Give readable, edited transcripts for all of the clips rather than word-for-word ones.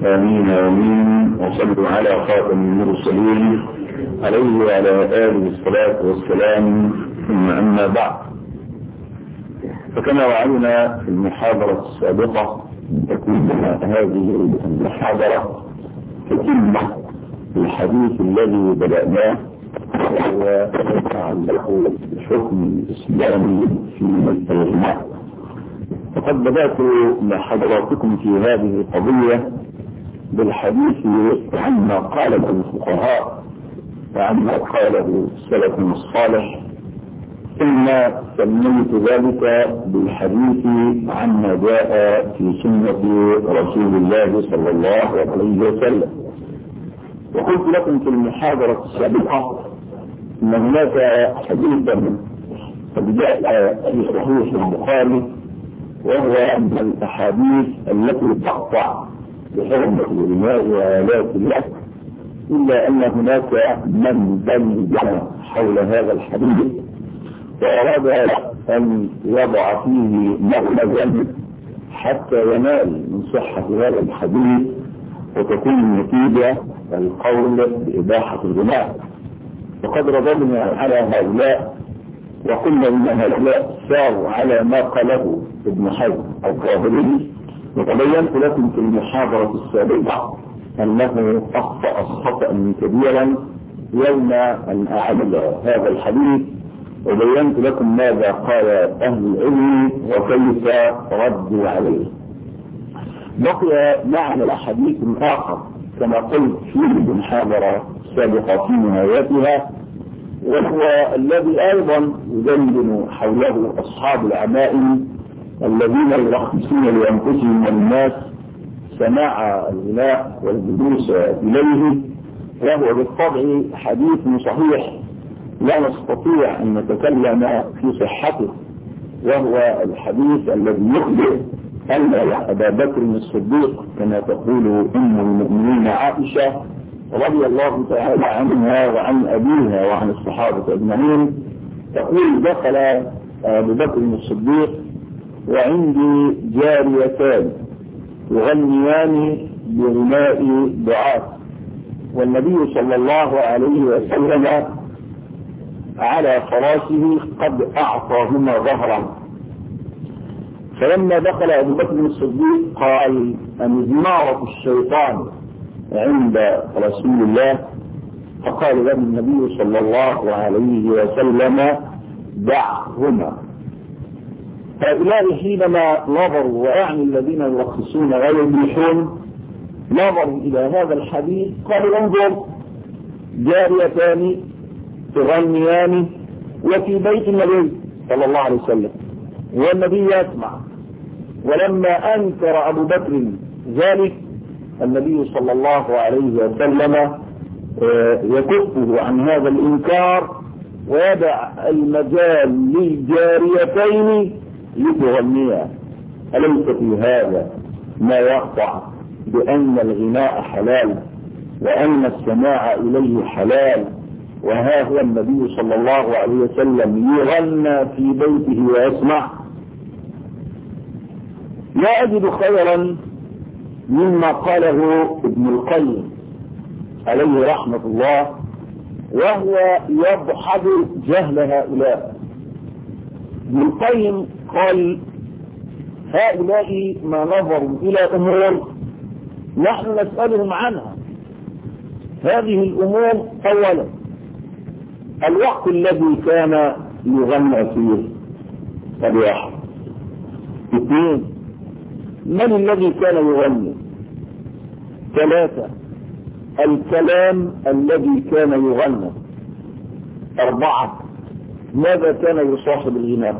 آمين آمين. وصلوا على خاتم المرسلين عليه وعلى آله الصلاة والسلام. ثم أما بعد، فكما وعدنا في المحاضرة السابقة تكون هذه المحاضرة تتم الحديث الذي بدأناه وهو يتعلق بحكم الإسلام في الإجماع. وقد بدأت لحضراتكم في هذه القضية بالحديث عما قاله الفقهاء وعما قاله السلف الصالح، ثم سميت ذلك بالحديث عما جاء في سنة رسول الله صلى الله عليه وسلم. وقلت لكم في المحاضرة السابقة أن هناك حديثا قد جاء في صحيح البخاري، وهو أن الأحاديث التي تقطع بحرمة الغناء وآلات الله، إلا أن هناك من بلج حول هذا الحديث وأراد أن يضع فيه مغلقا حتى ينال من صحة هذا الحديث وتكون النتيجة القول بإباحة الغناء. وقد رددنا على هؤلاء وقلنا إن هؤلاء ساروا على ما قاله ابن حزم الظاهري، وتبينت لكم في المحاضرة السابقة أنه أخطأ خطأ كبيرا يوم أن أعد هذا الحديث، وبينت لكم ماذا قال أهل العلم وكيف ردوا عليه. بقي معنا الحديث آخر كما قلت في المحاضرة السابقة في نهايتها، وهو الذي أيضا يدندن حوله أصحاب العمائم الذين يرخصون لأنفسهم والناس سماع الغناء والجلوس إليه، وهو بالطبع حديث صحيح لا نستطيع أن نتكلم في صحته، وهو الحديث الذي يخبر أن أبا بكر الصديق كما تقول أم المؤمنين عائشة رضي الله تعالى عنها وعن أبيها وعن الصحابة أجمعين تقول: دخل أبو بكر الصديق وعندي جاريتان يغنيان بغناء ضعاف، والنبي صلى الله عليه وسلم على فراشه قد أعطاهما ظهرا. فلما دخل أبو بكر الصديق قال: أمزمارة الشيطان عند رسول الله، فقال له النبي صلى الله عليه وسلم: دعهما. هؤلاء حينما نظروا، وأعني الذين يرخصون ويبيحون، نظروا إلى هذا الحديث قالوا: انظر، جاريتان تغنيان وفي بيت النبي صلى الله عليه وسلم والنبي يسمع. ولما أنكر أبو بكر ذلك النبي صلى الله عليه وسلم يكفه عن هذا الإنكار ويدع المجال للجاريتين لتغنيا. أليس في هذا ما يقطع بأن الغناء حلال وأن السماع إليه حلال؟ وها هو النبي صلى الله عليه وسلم يغنى في بيته ويسمع. لا أجد خيرا مما قاله ابن القيم عليه رحمة الله، وهو يضحك جهل هؤلاء. ابن القيم قال: هؤلاء ما نظروا إلى أمور نحن نسألهم عنها. هذه الأمور: أولا، الوقت الذي كان يغنى فيه، هذا واحد. اثنين، من الذي كان يغني؟ ثلاثة، الكلام الذي كان يغنى. أربعة، ماذا كان يصاحب الغناء؟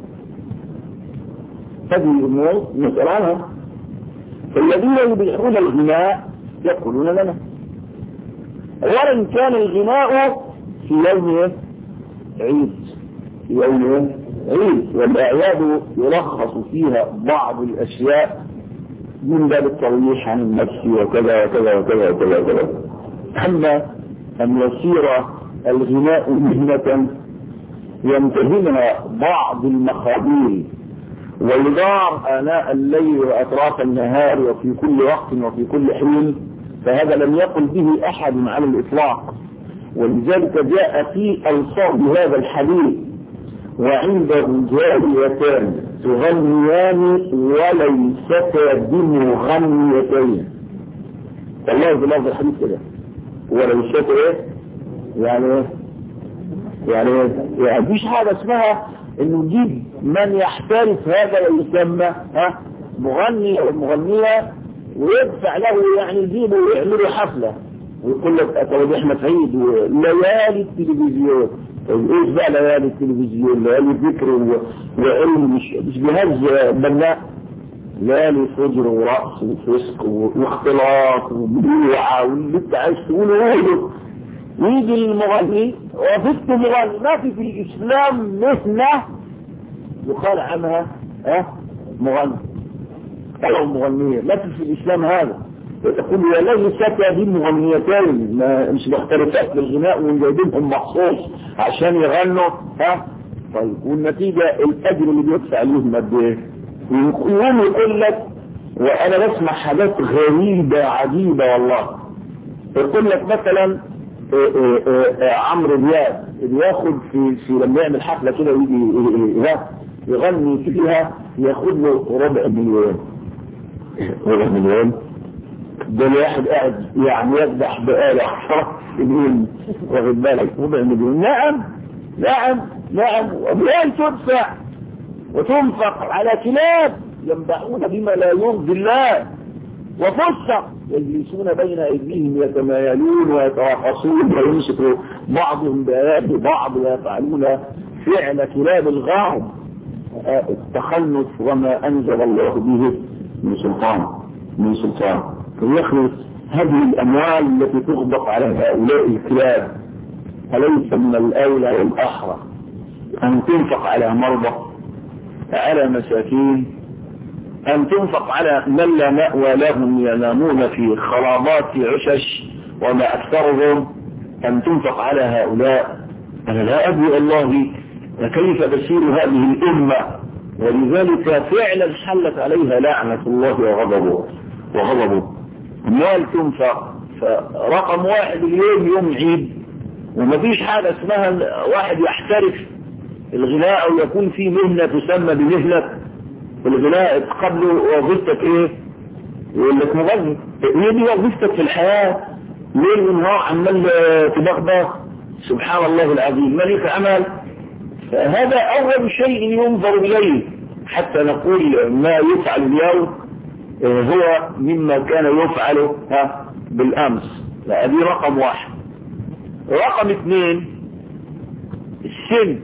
هذه الأمور نسأل عنها. فالذين يبيحون الغناء يقولون لنا: أولا، كان الغناء في يوم عيد، في يوم عيد، والأعياد يرخص فيها بعض الأشياء من باب الترويح عن النفس وكذا وكذا وكذا وكذا وكذا. أما أن يصير الغناء مهنة ينتهينا بعض المخابيل ويدار آناء الليل وأطراف النهار وفي كل وقت وفي كل حين، فهذا لم يقل به أحد على الإطلاق. ولذلك جاء في ألفاظ هذا الحديث: وعنده جاريتان تغنيان وليستا بمغنيتين. والله بلفظ الحديث كده، وليستا ايه؟ يعني مفيش حاجة اسمها انه يجيب من يحترف هذا ويسمى مغني او مغنية ويدفع له، يعني يجيبه ويعملوا حفلة ويقول لك اتوجه احمد سعيد وليالي التلفزيون. ايش بقى ليالي التلفزيون؟ ليالي ذكر وعلم، مش جهاز بناء، ليالي فجر ورقص وفسق واختلاط وبيوعة واللي انت عايز تقوله. يجي المغني وفسق مغني، ما في الاسلام مهنة يقال عنها مغني او مغنية، ما في الاسلام هذا. تقول وليست هذه المغنيتين مش مختلفات بالغناء وجايبينهم مخصوص عشان يغنوا طيب والنتيجة الاجر اللي بيدفع لهم قد ايه؟ يقوم يقول لك، وانا بسمع حاجات غريبة عجيبة والله، يقول لك مثلا عمرو دياب بياخد في لما يعمل حفلة كده ويجي يغني فيها ياخد له ربع مليون. ده الواحد قاعد يعني يذبح بآلة يقول واخد بالك ربع مليون. نعم وبيان تدفع وتنفق على كلاب ينبعون بما لا يرضي الله، وفسق يجلسون بين ايديهم يتمايلون ويتراقصون ويمسكوا بعضهم بآيات بعض ويفعلون فعل كلاب الغرب، التخلف وما انزل الله به من سلطان فيخلص هذه الاموال التي تغدق على هؤلاء الكلاب. أليس من الاولى والاحرى ان تنفق على مرضى، على مساكين، أن تنفق على من لا مأوى لهم ينامون في خرابات عشش وما أكثرهم، أن تنفق على هؤلاء؟ أنا لا أدري والله كيف بسير هذه الأمة. ولذلك فعلا حلت عليها لعنة الله وغضبه. مال تنفق، فرقم واحد اليوم يوم عيد ومفيش حاجة اسمها واحد يحترف الغناء أو يكون في مهنة تسمى بمهنة الغناء قبل وظيفتك ايه؟ يقول لك مغني. هي دي وظيفتك في الحياة، ليل ونهار عمال تبغبغ. سبحان الله العظيم، ملك عمل. فهذا اول شيء ينظر اليه حتى نقول ما يفعل اليوم هو مما كان يفعل بالامس. هذه رقم واحد. رقم اثنين السن.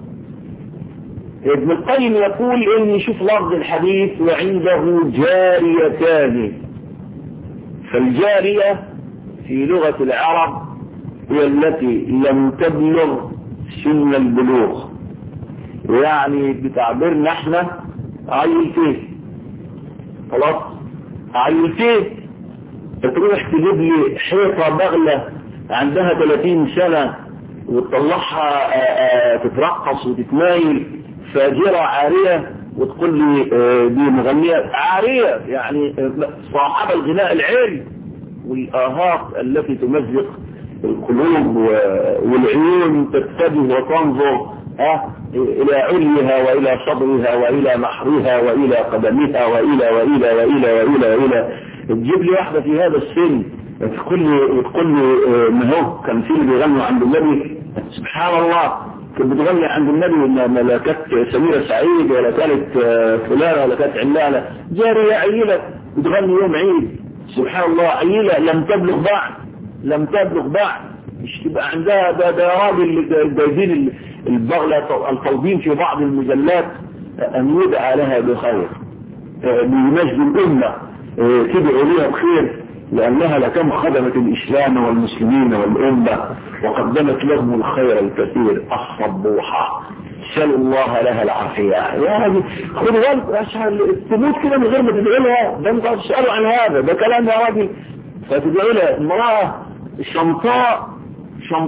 ابن القيم يقول ان شوف لفظ الحديث وعنده جاريتان. فالجارية في لغة العرب هي التي لم تبلغ سن البلوغ، يعني بتعبيرنا احنا عيلتين، خلاص عيلتين. تروح تجيب لي حيطة بغلة عندها 30 سنة وتطلعها تترقص وتتمايل فاجرة عارية وتقول لي دي مغنية عارية، يعني صاحب الغناء العالي والآهات التي تمزق القلوب والعيون تتجه وتنظر إلى عليها وإلى صدرها وإلى نحرها وإلى قدمها وإلى تجيب لي واحدة في هذا السن تقول لي ما هو كان في اللي بيغنوا عند النبي. سبحان الله، كانت بتغني عند النبي ما كانت سميرة سعيد ولا كانت فلانة ولا كانت علانة، جارية عيلة بتغني يوم عيد. سبحان الله، عيلة لم تبلغ بعد مش تبقى عندها ده راجل جايبين البغلة الطالبين في بعض المجلات أن يدعى لها بخير بمجد الأمة تدعو لها بخير، لأنها لكم خدمت الإسلام والمسلمين والأمة وقدمت لهم الخير الكثير الصبوحة. سألوا الله لها العافية. يعني خذوا بالك تموت كده من غير ما تدعو لها، ده انت تسألوا عن هذا، ده كلام يا راجل. فتدعو لها امرأة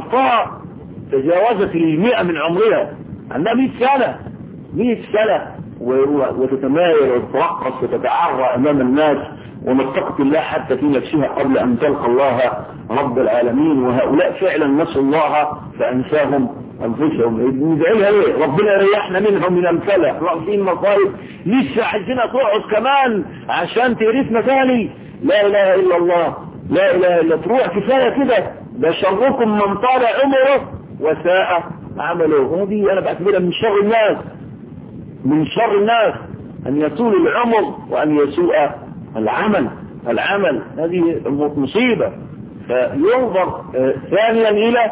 شمطاء تجاوزت 100 من عمرها، عندها 100 سنة وتتمايل وتترقص وتتعرى امام الناس وما اتقت الله حتى في نفسها قبل ان تلقى الله رب العالمين. وهؤلاء فعلا نسوا الله فانساهم انفسهم. ندعيها ايه؟ ربنا يريحنا منهم من امثالها. واقفين مصائب لسه عايزينها تقعد كمان عشان تقرفنا ثاني. لا اله الا الله، لا اله الا تروح كفايه كده. ده شركم من طال عمره وساء عمله. وهذه انا بعتبرها من شر الناس، من شر الناس ان يطول العمر وان يسوء العمل. هذه مصيبة. فينظر ثانيا الى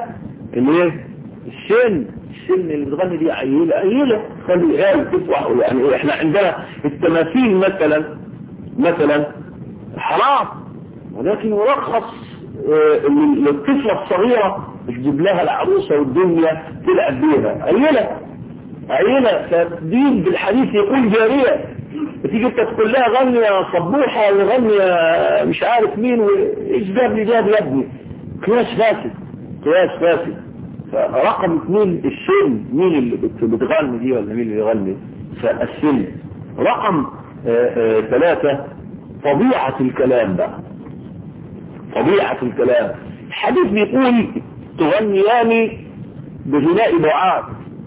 السن اللي بتغني دي عيلة خلي العيال تفرح. يعني احنا عندنا التماثيل مثلا حرام، ولكن يرخص للطفلة الصغيرة تجيب لها العروسة والدنيا تلعب بيها. عيلة فالدين بالحديث يقول جارية. تيجي انت تقول لها غني يا صبوحة وغني يا مش عارف مين وايش جاب لي يا ابني. قياس فاسد. فرقم 2 السن. مين اللي بتغني دي ولا مين اللي يغني؟ فالسن. رقم 3 طبيعة الكلام بقى. طبيعة الكلام. الحديث بيقول تغنيان بغناء دعاء.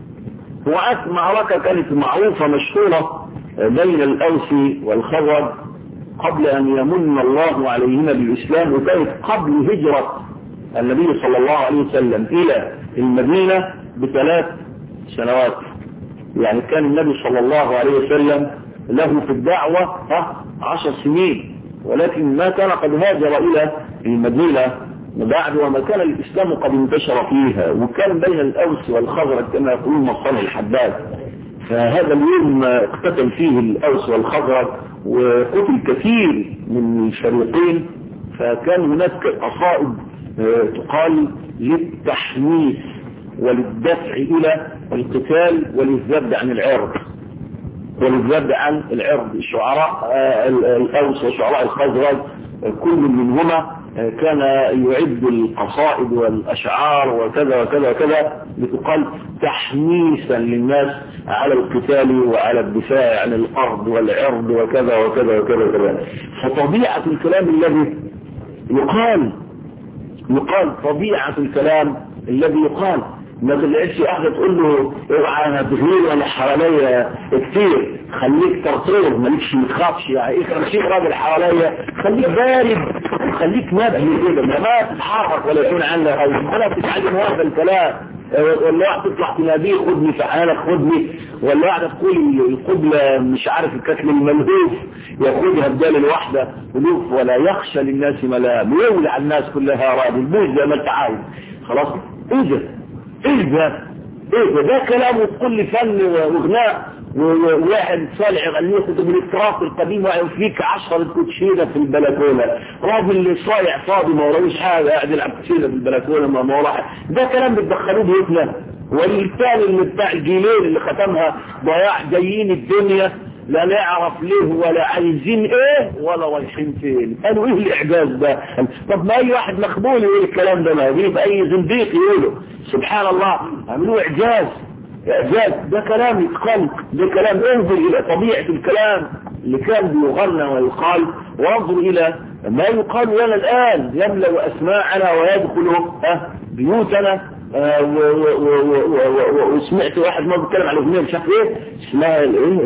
معركة كانت معروفة مشهورة بين الأوس والخزرج قبل أن يمن الله عليهما بالإسلام، وكانت قبل هجرة النبي صلى الله عليه وسلم إلى المدينة ب3 سنوات. يعني كان النبي صلى الله عليه وسلم له في الدعوة 10 سنين، ولكن ما كان قد هاجر إلى المدينة بعد وما كان الإسلام قد انتشر فيها، وكان بين الأوس والخزرج كما يقولون مصطلح الحداد. فهذا اليوم اقتتل فيه الأوس والخزرج وقتل كثير من الفريقين. فكان هناك قصائد تقال للتحميس وللدفع إلى القتال وللذب عن العرض. الشعراء الأوس وشعراء الخزرج كل منهما كان يعد القصائد والأشعار وكذا وكذا وكذا لتقال تحميسا للناس على القتال وعلى الدفاع عن الأرض والعرض وكذا وكذا وكذا وكذا. فطبيعة الكلام الذي يقال طبيعة الكلام الذي يقال. ما تلاقيش واحدة تقول له اوعى انا تغير ولا حواليا كتير، خليك ترطير مالكش متخافش، يعني خليك راجل حواليا، خليك بارد، خليك نبهي كده، ما تتحرك ولا يكون عندك ولا تتعلم هذا الكلام. ولا واحد تطلع تناديه خدني في حالك خدني، ولا واحدة تقول القبلة مش عارف الكتل الملهوف ياخدها بدال الواحدة ألوف، ولا يخشى للناس ملام، يولع الناس كلها راضي البوز زي ما انت عايز. خلاص ايه ده كلام وكل فن وغناء. وواحد صالح يغنيه من التراث القديم ويفيك 10 كوتشينه في البلكونه، راجل صايع فاضي ما وراهوش حاجه قاعد يلعب كوتشينه في البلكونه ما وراه. ده كلام بتدخلوه بيتنا. والثاني اللي بتاع الجيلين اللي ختمها ضياع جايين الدنيا لا نعرف ليه ولا عايزين ايه ولا رايحين فين. قالوا ايه الاعجاز ده؟ طب ما اي واحد مخبول يقول الكلام ده، ما يجيب اي زنديق يقوله. سبحان الله عملوه اعجاز. ده كلام يتقال، ده كلام. انظر الى طبيعة الكلام اللي كان بيغنى ويقال، وانظر الى ما يقال لنا الان يملأ اسماعنا ويدخل بيوتنا. وسمعت واحد ما بيتكلم على اغنيه مش عارف ايه اسمها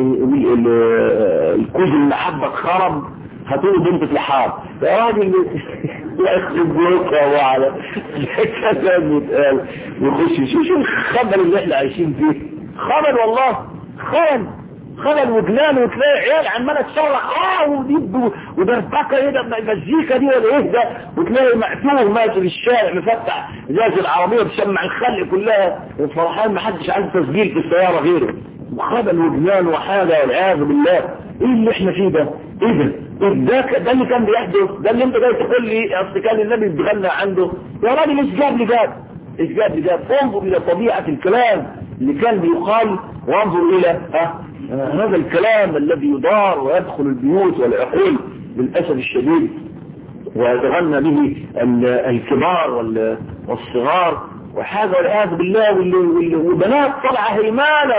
الكوز المحبه خرب هاتوا بنت الحار يا راجل يخرب بيوتك وعلى كلام يتقال ويخش. شو الخبل اللي احنا عايشين فيه؟ خبل والله، خبل وجنان. وتلاقي عيال عماله تصرخ وديب ودربكه ايه ده المزيكا دي ولا ايه ده، وتلاقي مقتول ماشي في الشارع مفتح ازاز العربيه بتشمع الخلق كلها وفرحان ما حدش عنده تسجيل في السياره غيره. خبل وجنان وحاجه والعياذ بالله. ايه اللي احنا فيه ده؟ ايه ده اللي كان بيحدث؟ ده اللي انت جاي تقول لي اصل كان النبي بيغنى عنده؟ يا راجل ايش جاب لي جاب؟ انظر الى طبيعه الكلام اللي كان بيقال، وانظر الى هذا الكلام الذي يدار ويدخل البيوت والعقول للأسف الشديد، ويتغنى به الكبار والصغار وحاجة والعياذ بالله. وبنات طلعة هيمانة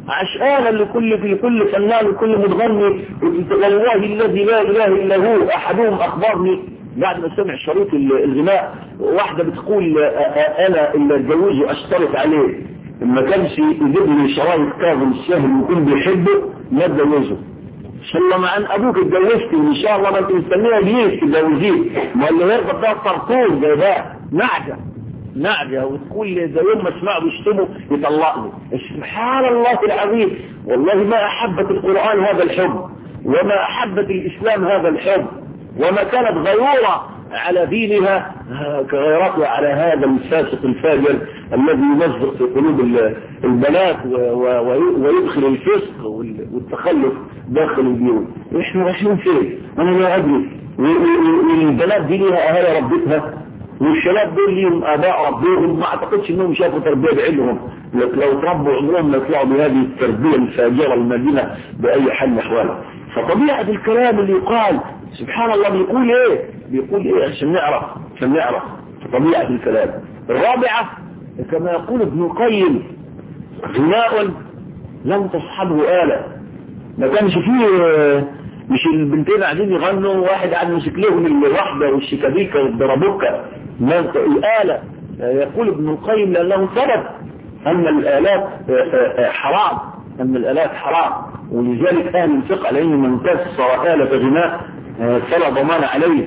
عشقانا لكل فنان وكل متغني. والله الذي لا اله الا هو احدهم اخبرني بعد ما سمع شريط الغناء، واحدة بتقول انا اللي اتجوزه اشترط عليه ما كانش يجيب لي شرايط كاظم السهل ويكون بيحبه ما اتجوزه. ان شاء الله مع ان ابوك اتجوزتي وان شاء الله ما انت مستنيه ليه تتجوزيه، ما اللي يربط ده طرطور زي ده نعجة وتقول زي يوم ما اسمعه بيشتموا يطلقني. سبحان الله العظيم. والله ما احبت القرآن هذا الحب، وما احبت الاسلام هذا الحب، وما كانت غيورة على دينها كغيرتها على هذا الفاسق الفاجر الذي يمزق في قلوب البنات ويدخل الفسق والتخلف داخل البيوت. احنا رايحين فين؟ انا لا ادري. والبنات دي ليها اهالي ربتها، والشباب دول ليهم اباء ربهم، ما اعتقدش انهم شافوا تربيه بعلمهم، لو تربوا عمرهم ما يطلعوا بهذه التربيه الفاجره المدينه باي حال من احوالها. فطبيعه الكلام اللي يقال سبحان الله بيقول ايه عشان نعرف طبيعه الكلام. الرابعه كما يقول ابن القيم غناء لم تصحبه آلة. ما كانش فيه مش البنتين قاعدين يغنوا واحد قاعد يمسك لهم الوحده والشيكابيكا والدرابوكا الآلة. يقول ابن القيم لأنه ثبت أن الآلات حرام، ولذلك أهل الفقه عليهم من كسر آلة غناء فلا ضمان عليه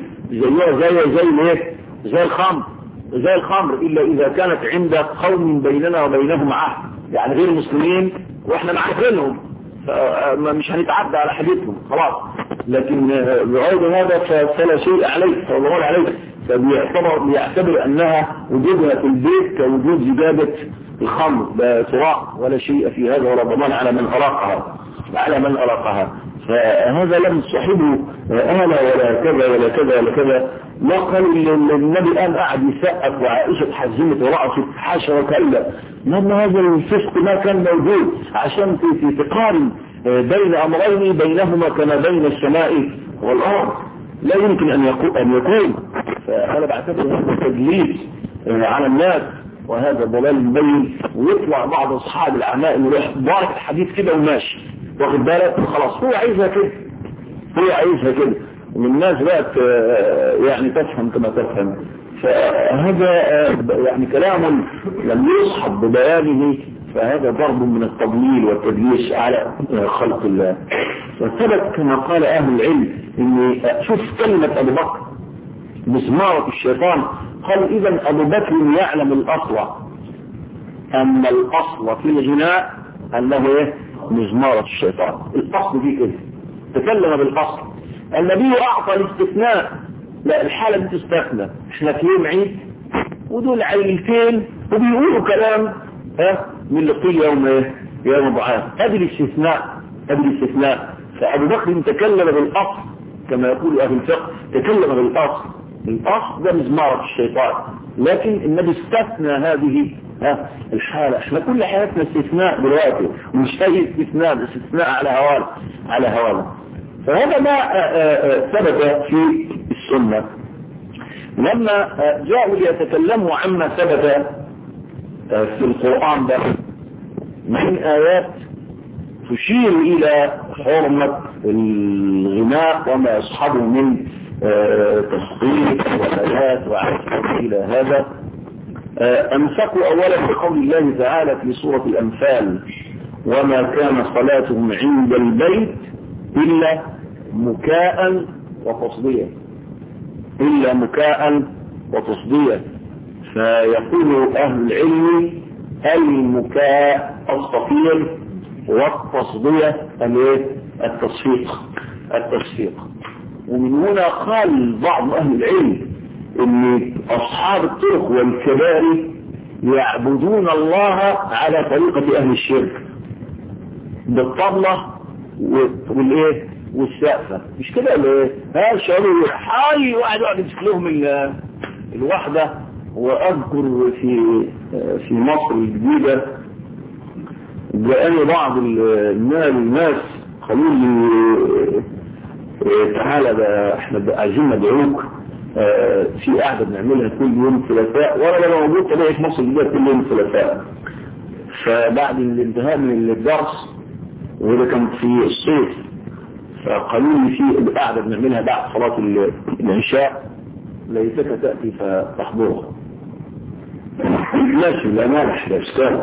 زي الخمر إلا إذا كانت عند قوم بيننا وبينهم عهد، يعني غير مسلمين وإحنا معرفينهم فمش هنتعدى على حديثهم خلاص. لكن بغير هذا فلا شيء عليه فضمان عليه، فبيعتبر أنها وجودها في البيت كوجود زجاجة الخمر لا تراق ولا شيء في هذا ولا ضمان على من أراقها. فهذا لم تصحبه آلة ولا كذا ولا كذا ولا كذا. ما قال النبي الآن قاعد يسقف وعائشة حزمت ورأسه حاشا وكلا، لما هذا الفسق ما كان موجود عشان تقارن بين أمرين بينهما كما بين السماء والأرض لا يمكن أن يكون. فأنا بعتبر هذا تدليس على الناس وهذا ضلال مبين. ويطلع بعض أصحاب العمائم ويروح بارك الحديث كده وماشي واخد بالك خلاص هو عايزها كده والناس بقت يعني تفهم كما تفهم. فهذا يعني كلام لم يصحب ببيانه، فهذا ضرب من التضليل والتدليس على خلق الله. وثبت كما قال أهل العلم إن شوف كلمة أبو بكر مزمارة الشيطان، قال إذا أبو بكر يعلم الأصل أن الأصل في الغناء أنه مزمارة الشيطان. الأصل دي كده تكلم بالأصل. النبي أعطى الاستثناء، لا الحالة دي تستثنى، احنا في يوم عيد ودول عيلتين وبيقولوا كلام من اللي قيل يوم ضعاف. هذه الاستثناء. فأبو بكر تكلم بالأصل كما يقول أهل الفقه، تكلم بالأصل. الأصل ده مزمارة الشيطان، لكن النبي استثنى هذه الحالة. احنا كل حياتنا استثناء دلوقتي ومش اي استثناء على هوانا. فهذا ما ثبت في السنة. لما جاءوا ليتكلموا عما ثبت في القرآن ده من آيات تشير إلى حرمة الغناء وما يصحبه من تصديق وآيات وعشق إلى هذا، أمسكوا أولا بقول الله تعالى في سورة الأنفال: وما كان صلاتهم عند البيت إلا مكاء وتصديا. فيقول أهل العلم المكاء الصفير والتصدية التصفيق. ومن هنا قال بعض أهل العلم ان أصحاب الطرق والكبائر يعبدون الله على طريقة أهل الشرك بالطبلة والسقفة، مش كده ولا ايه؟ شعور حي واحد يقعد يمسك لهم الوحدة. وأذكر في مصر الجديدة جاءني بعض الناس قالوا لي تعالى ده احنا عايزين ندعوك في قاعدة بنعملها كل يوم ثلاثاء، وانا موجود طبيعي في مصر الجديدة كل يوم ثلاثاء. فبعد الانتهاء من الدرس، وده كان في الصيف، فقالوا لي في قاعدة بنعملها بعد صلاة العشاء ليتك تأتي فتحضرها. ماشي، لا مالح، لا اشكال.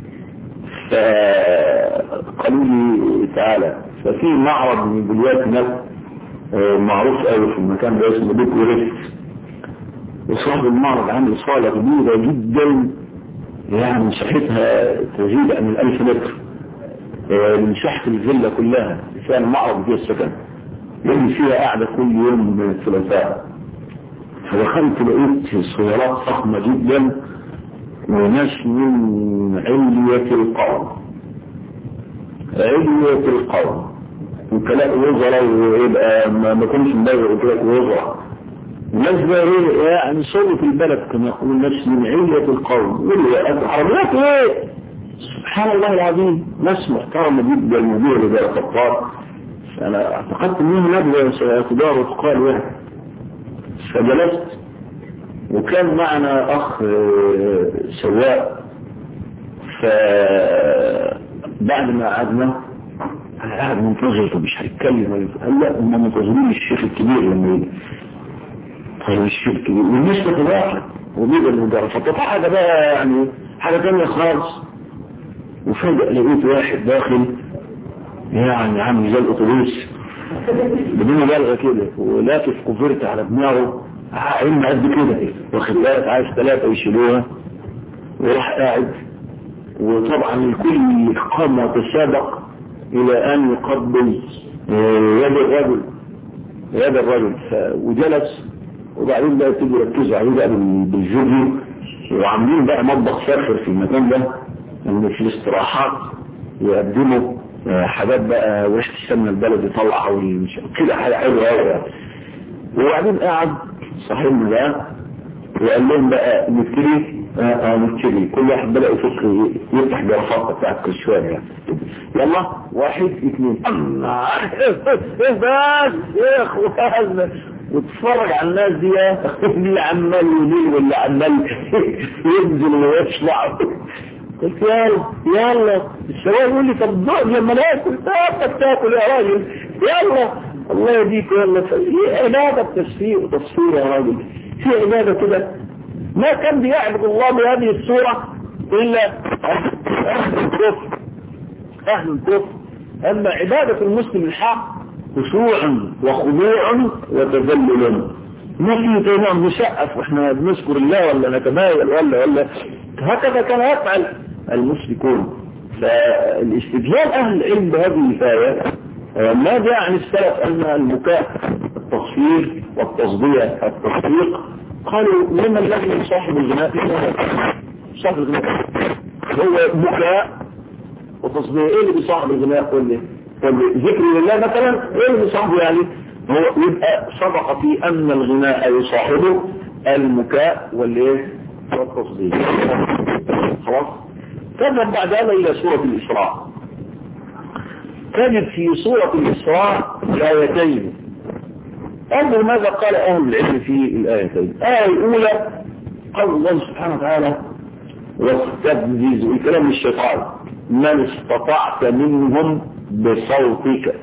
فقالوا لي تعالى، ففي معرض من بلوات هناك معروف قوي في المكان ده اسمه بيت ورث، وصاحب المعرض عامل صالة كبيرة جدا، يعني مساحتها تزيد عن 1000 متر، مساحة الفيلا كلها فيها المعرض فيها السكن، يجي فيها قاعدة كل يوم من الثلاثاء. فدخلت لقيت سيارات ضخمة جدا وناس من علية القوم، علية القوم، وكلاء وزراء، ويبقى ما كنتش مبالغ وكلاء وزراء، الناس بقى ايه يعني صوت البلد كما يقول الناس من علية القوم. عربيات ايه سبحان الله العظيم، ناس محترمة جدا، المدير اللي الخطاب انا اعتقدت انه نبغى سيتدار وتقال واحد. فجلست وكان معنا اخ سواق، فبعد ما قعدنا انا قاعد منتظر مش هيتكلم، قال لا هم منتظرين الشيخ الكبير لما يجي. طيب الشيخ الكبير والناس تتواصل وبيبقى المدرب، فطبعا حاجه بقى يعني حاجه ثانيه خالص. وفجأة لقيت واحد داخل يعني عامل زي الاتوبيس بدون مبالغه كده، ولافف كوفرت على دماغه عين قد كده، واخد بالك عايز 3 يشيلوها، وراح قاعد. وطبعا الكل قام يتسابق الى ان يقبل يد الرجل وجلس. وبعدين بقى تيجي يركزوا عليه بقى بالفيديو، وعاملين بقى مطبخ فاخر في المكان ده، ان في الاستراحات يقدموا حاجات بقى وش السمنه البلدي طلع كده، حاجه حلوه قوي. وبعدين قعد صاحبنا بقى وقال لهم بقى نبتدي كل واحد بدأ يفكر يفتح جرفاقه بتاعت كل شويه يعني. يلا 1 2 بس يا اخوانا، وتتفرج على الناس دي اللي عمال يميل واللي عمال ينزل ويطلع. قلت يلا الشباب يقول لي طب لما ناكل تاكل يا راجل، يلا الله يهديك، يلا في عباده تشفير وتصفير يا راجل، في عباده كده. ما كان بيعبد الله بهذه الصوره الا اهل الكفر. اما عباده المسلم الحق خشوع وخضوع وتذلل، ما في تمام نسقف واحنا بنذكر الله ولا نتمايل ولا هكذا كان يفعل المشركون. فالاستدلال اهل العلم بهذه الآية ما جاء عن السلف ان البكاء التصفير والتصدية التصديق، قالوا لما الذي صاحب الغناء صاحب الغناء هو بكاء وتصديق. ايه اللي بصاحب الغناء؟ قل ذكر لله مثلا، ايه اللي بصاحبه يعني؟ هو يبقى صدق في ان الغناء يصاحبه المكاء والتصديق. خلاص. تذهب بعد هذا الى سورة الإسراء، تجد في سورة الإسراء آيتين. انظر ماذا قال اهل العلم في الآيتين. الآية الأولى قال الله سبحانه وتعالى واستفزز، الكلام الشيطان، من استطعت منهم بصوتك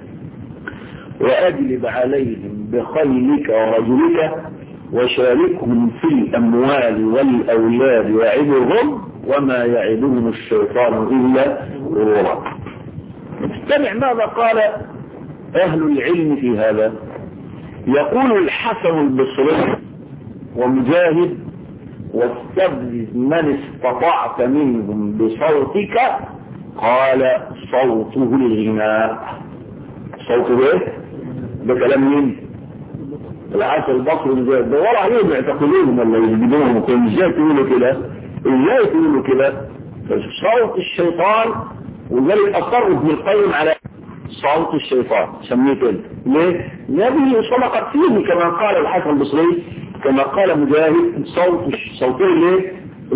وأجلب عليهم بخيلك ورجلك وشاركهم في الأموال والأولاد وعدهم وما يعدهم الشيطان إلا غرورا. استمع ماذا قال أهل العلم في هذا. يقول الحسن البصري ومجاهد واستفزز من استطعت منهم بصوتك، قال صوته الغناء. صوته ايه؟ ده كلام مين؟ الحسن البصري ومجاهد. دور عليهم يعتقلوهم ولا يجيبوهم وكانوا ازاي تقولوا كده؟ ازاي تقولوا كده؟ صوت الشيطان. وذلك اصر ابن القيم على صوت الشيطان، سميه كده. ليه؟ النبي صدقت فيه كما قال الحسن البصري، كما قال مجاهد صوته ليه؟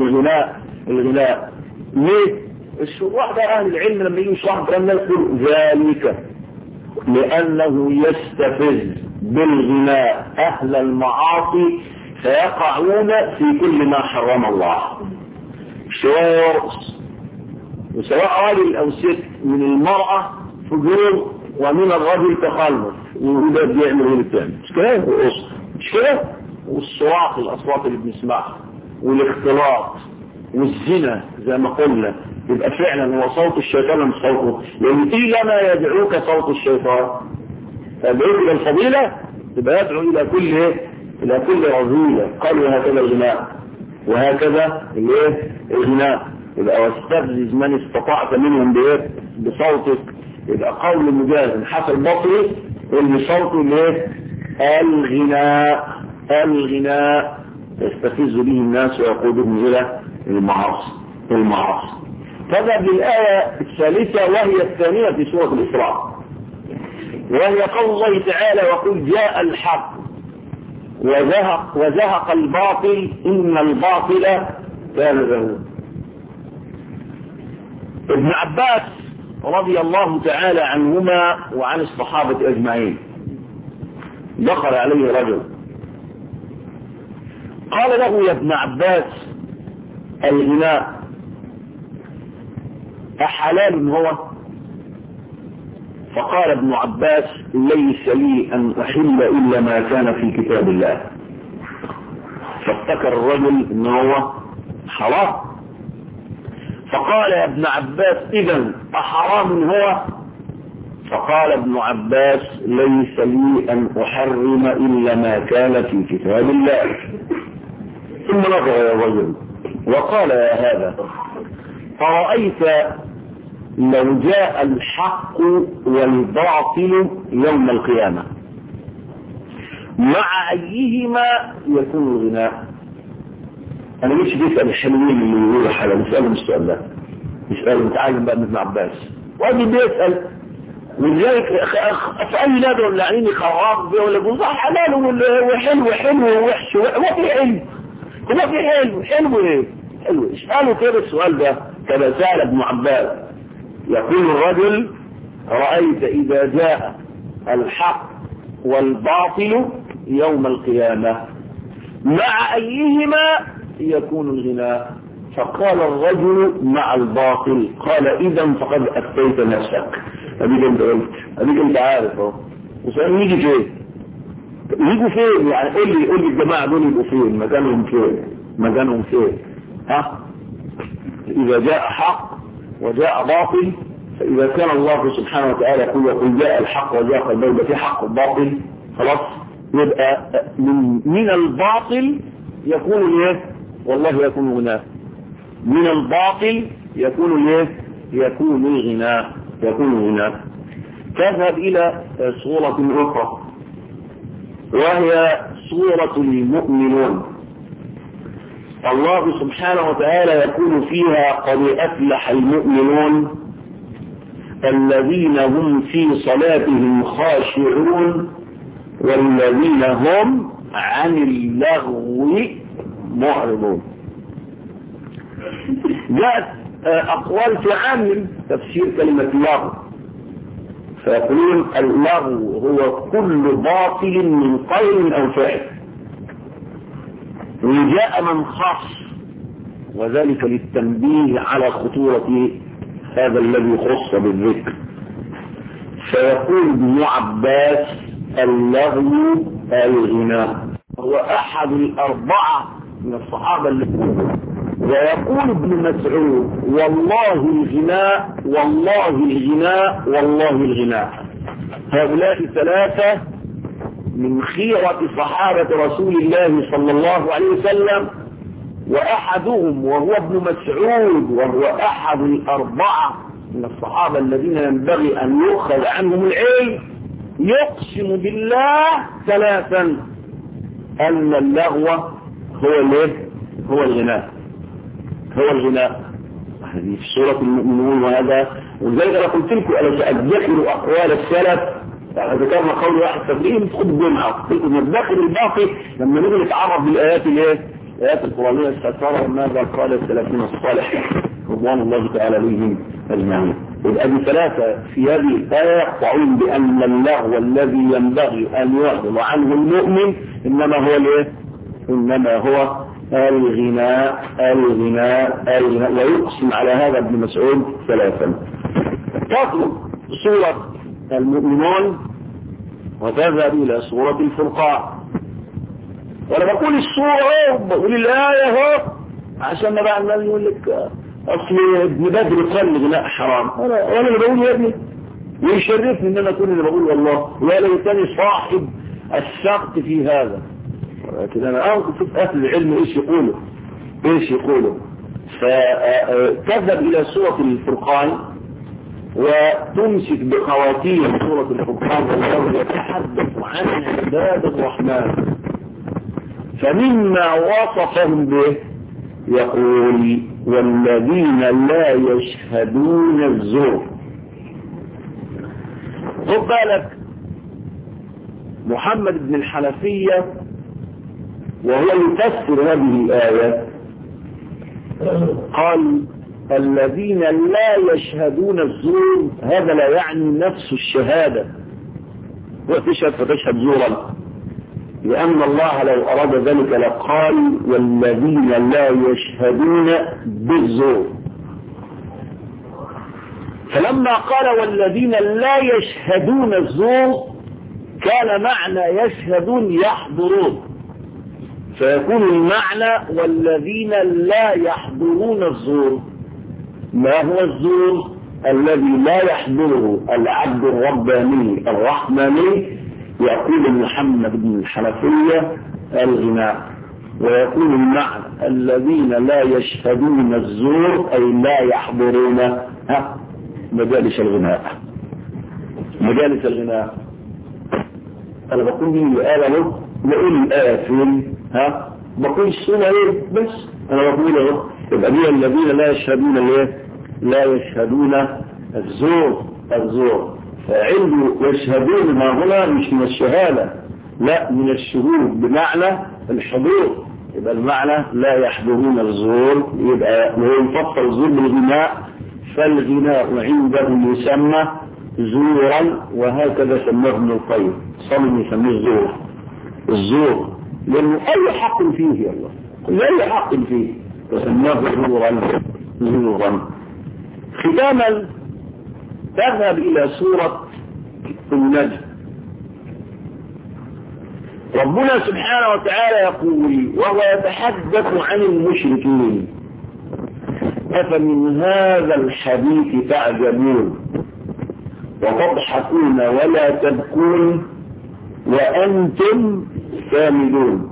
الغناء. ليه؟ واحدة اهل العلم لما يجوا يشرحوا كلام يقول ذلك لانه يستفز بالغناء اهل المعاصي فيقعون في كل ما حرم الله. شوية يرقص وسواء راجل أو ست، من المرأة فجور ومن الرجل تخلف، وده بيعمل ايه الثاني؟ مش كده؟ مش كده؟ والصراخ، الأصوات اللي بنسمعها، والاختلاط والزنا زي ما قلنا، يبقى فعلا هو صوت الشيطان مش صوته، لأن إلى ما يدعوك صوت الشيطان، فيدعوك إلى الفضيلة يبقى يدعو إلى كل إيه؟ إلى كل رذيلة. قالوا هكذا الغناء وهكذا الغناء، يبقى واستفزز من استطعت منهم بإيه؟ بصوتك، يبقى قول مجاز حسن البصري اللي صوته الايه؟ الغناء يستفز به الناس ويقودهم الى المعاصي. تذهب للآية الثالثة وهي الثانية في سورة الإسراء، وهي قول الله تعالى: وقل جاء الحق وزهق الباطل إن الباطل كان زهوقا. ابن عباس رضي الله تعالى عنهما وعن الصحابة أجمعين دخل عليه رجل قال له: يا ابن عباس، الغناء أحلال هو؟ فقال ابن عباس: ليس لي أن أحل إلا ما كان في كتاب الله. فافتكر الرجل أنه هو حرام، فقال يا ابن عباس: إذن أحرام هو؟ فقال ابن عباس: ليس لي أن أحرم إلا ما كان في كتاب الله. ثم نظر يا الرجل وقال: يا هذا، أرأيت لو جاء الحق والباطل يوم القيامة مع أيهما يكون الغناء؟ أنا مش بيسأل الحلوين اللي يقولوا حلال، بيسألهم السؤال ده، بيسألوا متعلم بقى ابن عباس، واجي بيسأل، ولذلك في أي نادي ولا عيني خراب ولا يقول حلال وحلو ووحش وفي حلو، هو في حلو ايه؟ حلو. اسألوا كده السؤال ده كما سأل ابن عباس. يقول الرجل: رأيت إذا جاء الحق والباطل يوم القيامة مع أيهما يكون الغناء؟ فقال الرجل: مع الباطل. قال: إذا فقد أفتيت نفسك. أبيك أنت قلت، أبيك أنت عارف اهو. وسأل يجي فين؟ يجوا فين؟ يعني قول لي الجماعة دول يبقوا فين؟ مكانهم فين؟ ها؟ إذا جاء حق وجاء باطل، فإذا كان الله سبحانه وتعالى يقول: وقل جاء الحق وجاء الباطل، في حق وباطل، خلاص يبقى من الباطل يكون ايه؟ والله يكون غناء. من الباطل يكون ايه؟ يكون الغناء. تذهب إلى صورة أخرى وهي صورة المؤمنون. الله سبحانه وتعالى يقول فيها: قد أفلح المؤمنون الذين هم في صلاتهم خاشعون والذين هم عن اللغو معرضون. جاءت أقوال في عام تفسير كلمة لغو، فيقولون اللغو هو كل باطل من قول أو فعل. وجاء من خص، وذلك للتنبيه على خطورة هذا الذي خص بالذكر. فيقول ابن عباس: اللغو الغناء. هو أحد الأربعة من الصحابة اللي قالوا. ويقول ابن مسعود: والله الغناء والله الغناء والله الغناء. هؤلاء ثلاثة من خيرة صحابة رسول الله صلى الله عليه وسلم، وأحدهم وهو ابن مسعود وهو أحد الأربعة من الصحابة الذين ينبغي أن يؤخذ عنهم العلم، يقسم بالله ثلاثا أن اللغو هو الغناء. هذه في سورة المؤمنون. وهذا ولذلك أنا قلت لكم أنا سأتذكر أقوال السلف. ذكرنا قول واحد تبليغ خد جمعة، قلت نتذكر الباقي لما نيجي نتعرف بالآيات الآيات القرآنية الستارة ماذا قال السلفين الصالح رضوان الله تعالى عليهم أجمعين. يبقى ثلاثة في هذه الآية يقطعون بأن اللغو الذي ينبغي أن يعرض عنه المؤمن إنما هو الغناء الغناء الغناء، ويقسم على هذا ابن مسعود ثلاثا. تطلب سورة المؤمنون وتذهب إلى سورة الفرقان. وأنا بقول السورة بقول الآية اهو عشان ما بقى الناس يقول لك أصل ابن بدر قال غناء حرام. أنا اللي بقول يا ابني ويشرفني إن أنا أكون اللي بقول والله، ولا ليتني صاحب السقط في هذا. لكن أنا أشوف أهل العلم إيش يقولوا. فتذهب إلى سورة الفرقان وتمسك بخواتيم سورة الفرقان والله يتحدث عن عباد الرحمن. فمما وصفهم به يقول والذين لا يشهدون الزور. خد بالك محمد بن الحنفية وهو يفسر هذه الآية قال الذين لا يشهدون الزور، هذا لا يعني نفس الشهادة وتشهد فتشهد زورا، لأن الله لو أراد ذلك لقال والذين لا يشهدون بالزور. فلما قال والذين لا يشهدون الزور كان معنى يشهدون يحضرون، فيكون المعنى والذين لا يحضرون الزور. ما هو الزور؟ الذي لا يحضره العبد الرباني الرحماني. يقول محمد بن الحنفية الغناء، ويقول المعنى الذين لا يشهدون الزور أي لا يحضرون مجالس الغناء. مجالس الغناء أنا بقول مين اللي قاله؟ بقول الآية فين؟ بقول السنة ايه بس أنا بقول اهو. يبقى دي الذين لا يشهدون الايه؟ لا يشهدون الزور. فعنده يشهدون ما هنا مش من الشهادة، لا من الشهود بمعنى الحضور. يبقى المعنى لا يحضرون الزور، يبقى هو يفصل الزور بالغناء، فالغناء عنده يسمى زورا، وهكذا سماه ابن القيم صلم يسميه الزور لأنه أي حق فيه يا الله، أي حق فيه وسماه زورا. ختاما تذهب إلى سورة النجم. ربنا سبحانه وتعالى يقول وهو يتحدث عن المشركين أفمن هذا الحديث تعجبون وتضحكون ولا تبكون وأنتم سامدون.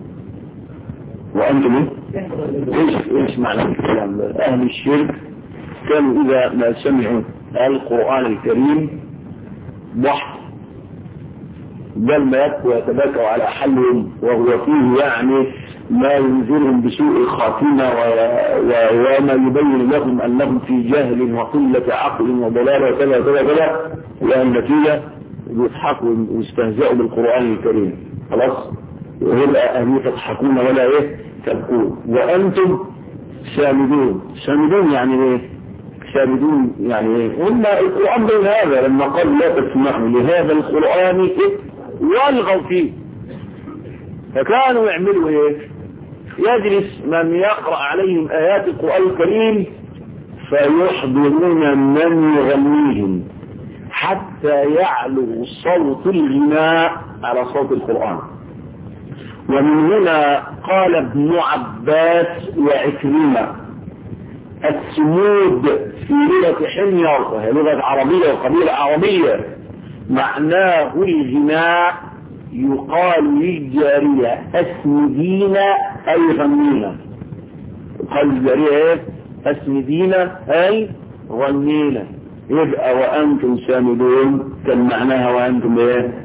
وأنتم إيش معنى الكلام؟ أهل الشرك كانوا إذا ما سمعوا القرآن الكريم ضحك، بل ما يبكوا ويتباكوا على حلهم، وهو فيه يعني ما ينذرهم بسوء الخاتمة وما يبين لهم أنهم في جهل وقلة عقل وضلال وكذا كذا كذا، والنتيجة يضحكوا ويستهزئوا بالقرآن الكريم. خلاص ويبقى أهل تضحكون ولا تبكون وأنتم سامدون يعني ايه؟ سامدون يعني ايه؟ هم القرآن بين هذا لما قال لا تسمعوا لهذا القرآن والغوا فيه، فكانوا يعملوا ايه؟ يجلس من يقرأ عليهم آيات القرآن الكريم فيحضرون من يغنيهم حتى يعلو صوت الغناء على صوت القرآن. ومن هنا قال ابن عباس وعكرمة السمود في لغة حمير، وهي لغة عربية وقبيلة عربية، معناه الغناء. يقال للجارية اسمدين أي غنينا، يقال للجارية اسمدين أي غنينا. يبقى وأنتم سامدون كان معناها وأنتم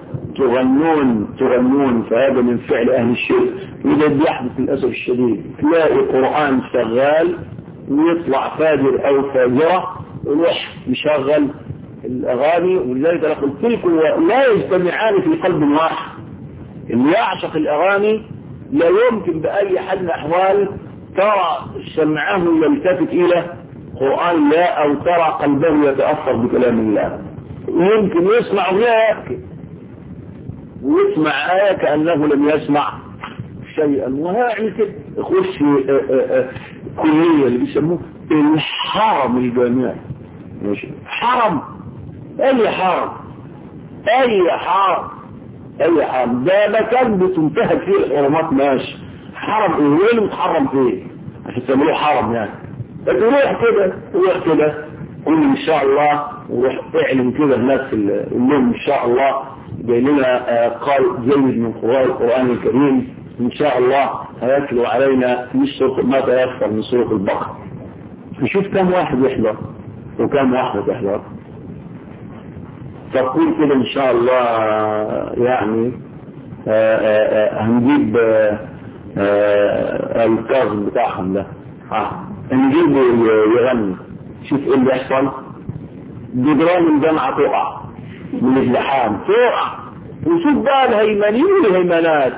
تغنون. فهذا من فعل أهل الشرك. وده بيحدث للأسف الشديد، تلاقي قرآن شغال ويطلع فاجر أو فاجرة ويروح مشغل الأغاني. ولذلك أنا قلت لكم لا يجتمعان في قلب واحد. اللي يعشق الأغاني لا يمكن بأي حال من الأحوال ترى سمعه يلتفت إلى قرآن الله أو ترى قلبه يتأثر بكلام الله. يمكن يسمع ويبكي ويسمع آية كأنه لم يسمع شيئا وهعمل كده، يخش كلية اللي بيسموه الحرم الجامعي. ماشي، حرم، اي حرم، اي حرم، اي حرم، ده مكان بتنتهك فيه الحرمات. ماشي، حرم ايه؟ وايه اللي متحرم فيه عشان تعملوه حرم يعني؟ روح كده، روح كده، قول ان شاء الله، وروح اعلن كده الناس اللي ان شاء الله جاي لنا قارئ جيد من قراء القرآن الكريم ان شاء الله هيتلو علينا ما تيسر من سورة البقرة. نشوف كم واحد يحضر وكم واحدة تحضر. تقول كده ان شاء الله يعني هنجيب الكاظم بتاعهم ده، نجيبه يغني. شوف ايه اللي يحصل، جدران الجامعة تقع من الزحام، تقع. وشوف بقى الهيمنين والهيمنات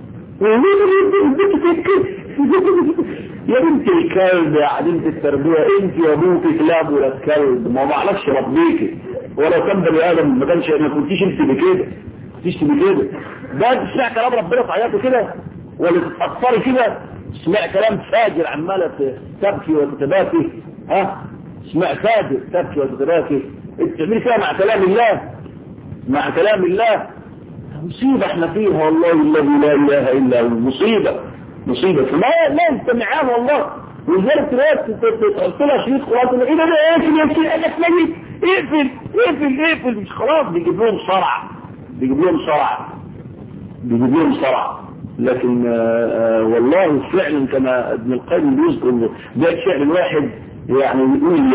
يا بنت الكلب يا عديمة التربية، انت يا ابوك كلاب ولا كلب، ما معلكش ربيكي، ولو كان بني ادم ما كنتيش انت بكده، كنتيش بكده. ده تسمع كلام ربنا تعيطوا كده ولا تتأثري كده؟ تسمع كلام فاجر عمالة تبكي وتتباكي، اسمع فاجر تبكي وتتباكي، انت تعملي كده مع كلام الله، مع كلام الله. مصيبة احنا فيها والله الذي لا اله الا هو، مصيبة لا انت معاه والله. ولذلك تحط لها شريط خلاص، ايه ده اقفل يا سيدي، انا اسمعي اقفل مش خلاص، بيجيب لهم صرع. لكن والله فعلا كما ابن القيم بيذكر ده شعر الواحد يعني يقول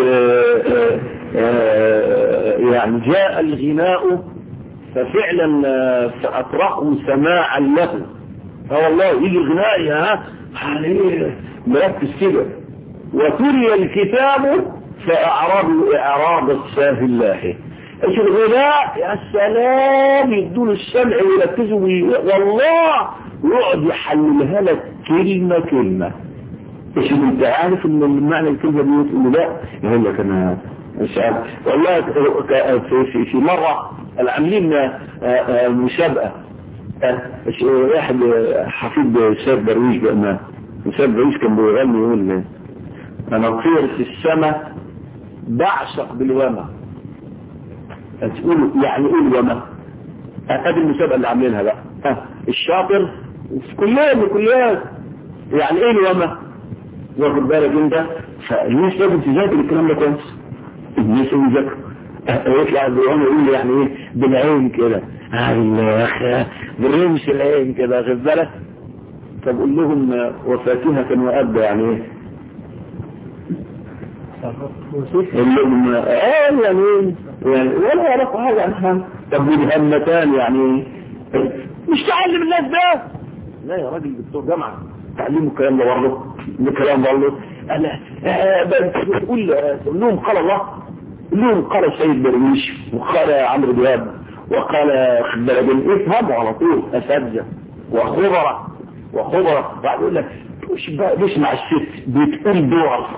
يعني جاء الغناء ففعلا فأطرقوا سماعا له. فوالله يجي الغناء مركز كده، وتري الكتاب فأعرضوا إعراض السافل الله. ايش الغناء يا سلام، يدون السمع ويركزوا والله يقعد يحللها لك كلمة. ايش انت عارف ان معنى الكلمة دي؟ تقول لا يقول لك انا مش عارف والله. في مرة عاملين مسابقة، واحد حفيد سيد درويش بقى، سيد درويش كان بيغني يقول انا طير في السماء بعشق بالوما. تقول يعني ايه الوما؟ هذه المسابقة اللي عاملينها بقى الشاطر في كليات يعني ايه الوما؟ واخد بالك انت؟ فالناس لازم تذاكر الكلام ده كويس، الناس يذاكروا. يطلع الوما يقول يعني ايه؟ بالعين كده، بالرمش العين كده، واخد بالك؟ طب قول لهم وفاكهة وأبا يعني ايه؟ يعني ولا يعرفوا حاجة عنها. طب والهمتان يعني مش تعلم الناس ده؟ لا يا راجل دكتور جامعة، تعلموا الكلام ده والله. انا بتقول لهم قال الله، لهم قال السيد درويش، وقال عمرو دياب، وقال خبالة، افهموا على طول اساتذه وخبرة. بعد يقول لك مش مع الست بتقول دور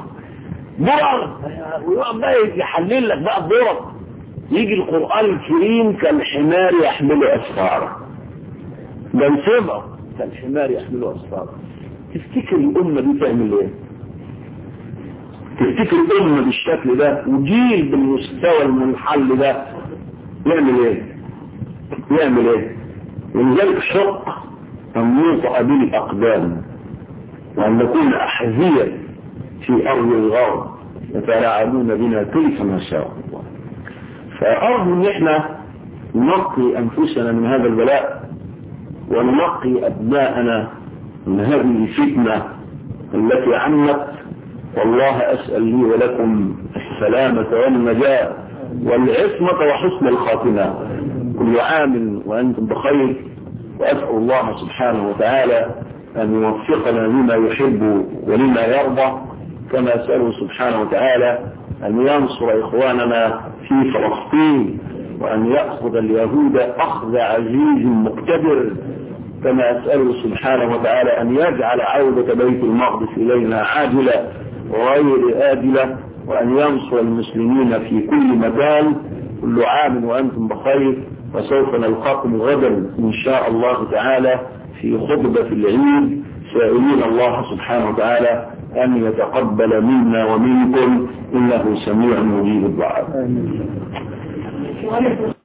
ويقوم بقى يحلل لك بقى الدور. يجي القرآن الكريم كالحمار يحمل أسفاره، ده سمع كالحمار يحمل أسفاره. تفتكر الأمة دي تعمل ايه؟ تفتكر الأمة بالشكل ده وجيل بالمستوى المنحل ده يعمل ايه؟ ولذلك شق أن يوطأ بالأقدام وأن نكون أحذية في أرض الغرب يتلاعبون بنا كيف ما شاء الله. فأرجو أن احنا ننقي أنفسنا من هذا البلاء وننقي أبناءنا من هذه الفتنة التي عمت. والله أسأل لي ولكم السلامة والنجاة والعصمة وحسن الخاتمة. كل عام وأنتم بخير، وأسأل الله سبحانه وتعالى أن يوفقنا لما يحب ولما يرضى، كما أسأله سبحانه وتعالى أن ينصر إخواننا في فلسطين وأن يأخذ اليهود أخذ عزيز مقتدر، كما أسأله سبحانه وتعالى أن يجعل عودة بيت المقدس إلينا عاجلة وغير آجلة، وأن ينصر المسلمين في كل مكان. كل عام وأنتم بخير، وسوف نلقاكم غدا إن شاء الله تعالى في خطبة العيد سائلين الله سبحانه وتعالى أن يتقبل منا ومنكم إنه سميع مجيب الدعاء.